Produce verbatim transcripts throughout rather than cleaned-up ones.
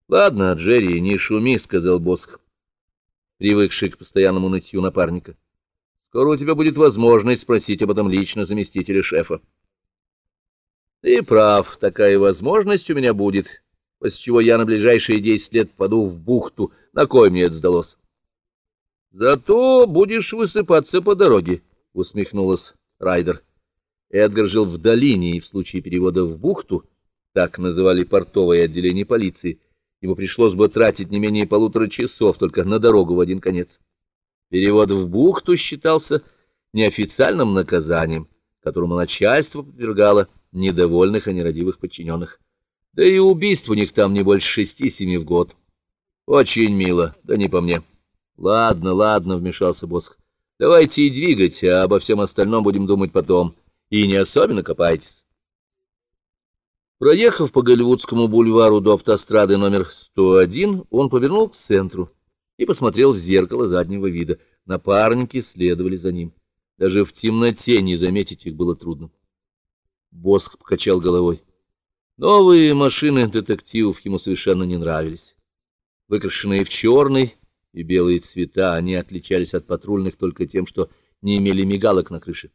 — Ладно, Джерри, не шуми, — сказал Босх, привыкший к постоянному нытью напарника. — Скоро у тебя будет возможность спросить об этом лично заместителя шефа. — Ты прав, такая возможность у меня будет, после чего я на ближайшие десять лет попаду в бухту. На кой мне это сдалось? — Зато будешь высыпаться по дороге, — усмехнулась Райдер. Эдгар жил в долине, и в случае перевода в бухту, так называли портовое отделение полиции, ему пришлось бы тратить не менее полутора часов только на дорогу в один конец. Перевод в бухту считался неофициальным наказанием, которому начальство подвергало недовольных и нерадивых подчиненных. Да и убийств у них там не больше шести-семи в год. Очень мило, да не по мне. — Ладно, ладно, — вмешался Босх. — Давайте и двигать, а обо всем остальном будем думать потом. И не особенно копайтесь. Проехав по Голливудскому бульвару до автострады номер сто один, он повернул к центру и посмотрел в зеркало заднего вида. Напарники следовали за ним. Даже в темноте не заметить их было трудно. Босх покачал головой. Новые машины детективов ему совершенно не нравились. Выкрашенные в черный и белые цвета, они отличались от патрульных только тем, что не имели мигалок на крыше.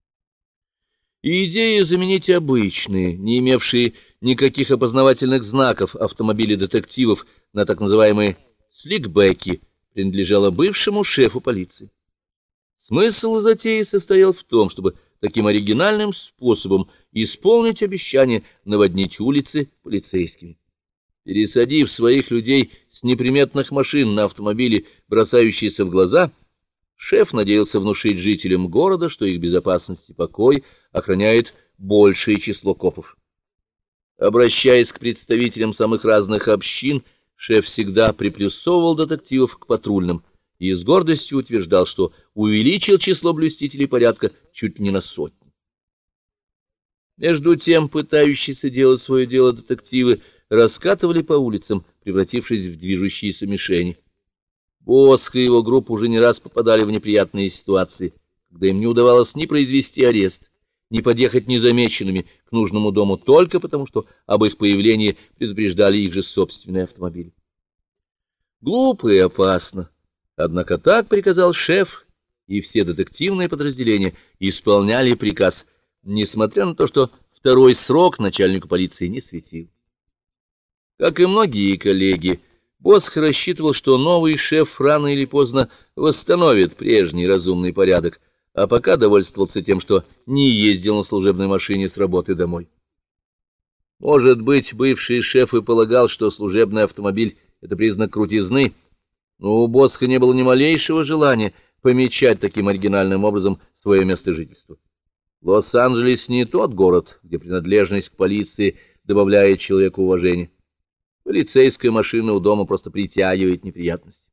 И идея заменить обычные, не имевшие никаких опознавательных знаков автомобили детективов на так называемые сликбеки принадлежала бывшему шефу полиции. Смысл затеи состоял в том, чтобы таким оригинальным способом исполнить обещание наводнить улицы полицейскими. Пересадив своих людей с неприметных машин на автомобили, бросающиеся в глаза, шеф надеялся внушить жителям города, что их безопасность и покой охраняет большее число копов. Обращаясь к представителям самых разных общин, шеф всегда приплюсовывал детективов к патрульным и с гордостью утверждал, что увеличил число блюстителей порядка чуть не на сотню. Между тем, пытающиеся делать свое дело детективы раскатывали по улицам, превратившись в движущиеся мишени. Босх и его группа уже не раз попадали в неприятные ситуации, когда им не удавалось ни произвести арест, ни подъехать незамеченными к нужному дому только потому, что об их появлении предупреждали их же собственные автомобили. Глупо и опасно, однако так приказал шеф, и все детективные подразделения исполняли приказ, несмотря на то, что второй срок начальнику полиции не светил. Как и многие коллеги, Босх рассчитывал, что новый шеф рано или поздно восстановит прежний разумный порядок, а пока довольствовался тем, что не ездил на служебной машине с работы домой. Может быть, бывший шеф и полагал, что служебный автомобиль — это признак крутизны, но у Босха не было ни малейшего желания помечать таким оригинальным образом свое место жительства. Лос-Анджелес не тот город, где принадлежность к полиции добавляет человеку уважения. Полицейская машина у дома просто притягивает неприятности.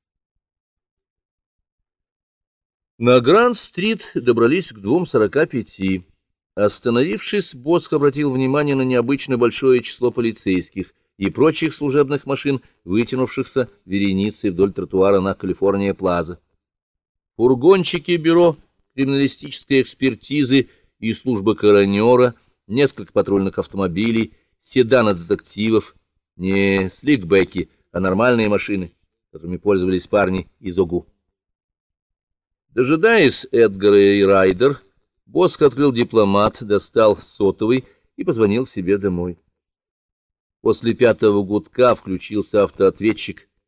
На Гранд-стрит добрались к двум сорока пяти. Остановившись, Босх обратил внимание на необычно большое число полицейских и прочих служебных машин, вытянувшихся вереницей вдоль тротуара на Калифорния-Плаза. Фургончики бюро криминалистической экспертизы и службы коронера, несколько патрульных автомобилей, седаны детективов, не сликбеки, а нормальные машины, которыми пользовались парни из ОГУ. Дожидаясь Эдгара и Райдер, Босх открыл дипломат, достал сотовый и позвонил себе домой. После пятого гудка включился автоответчик,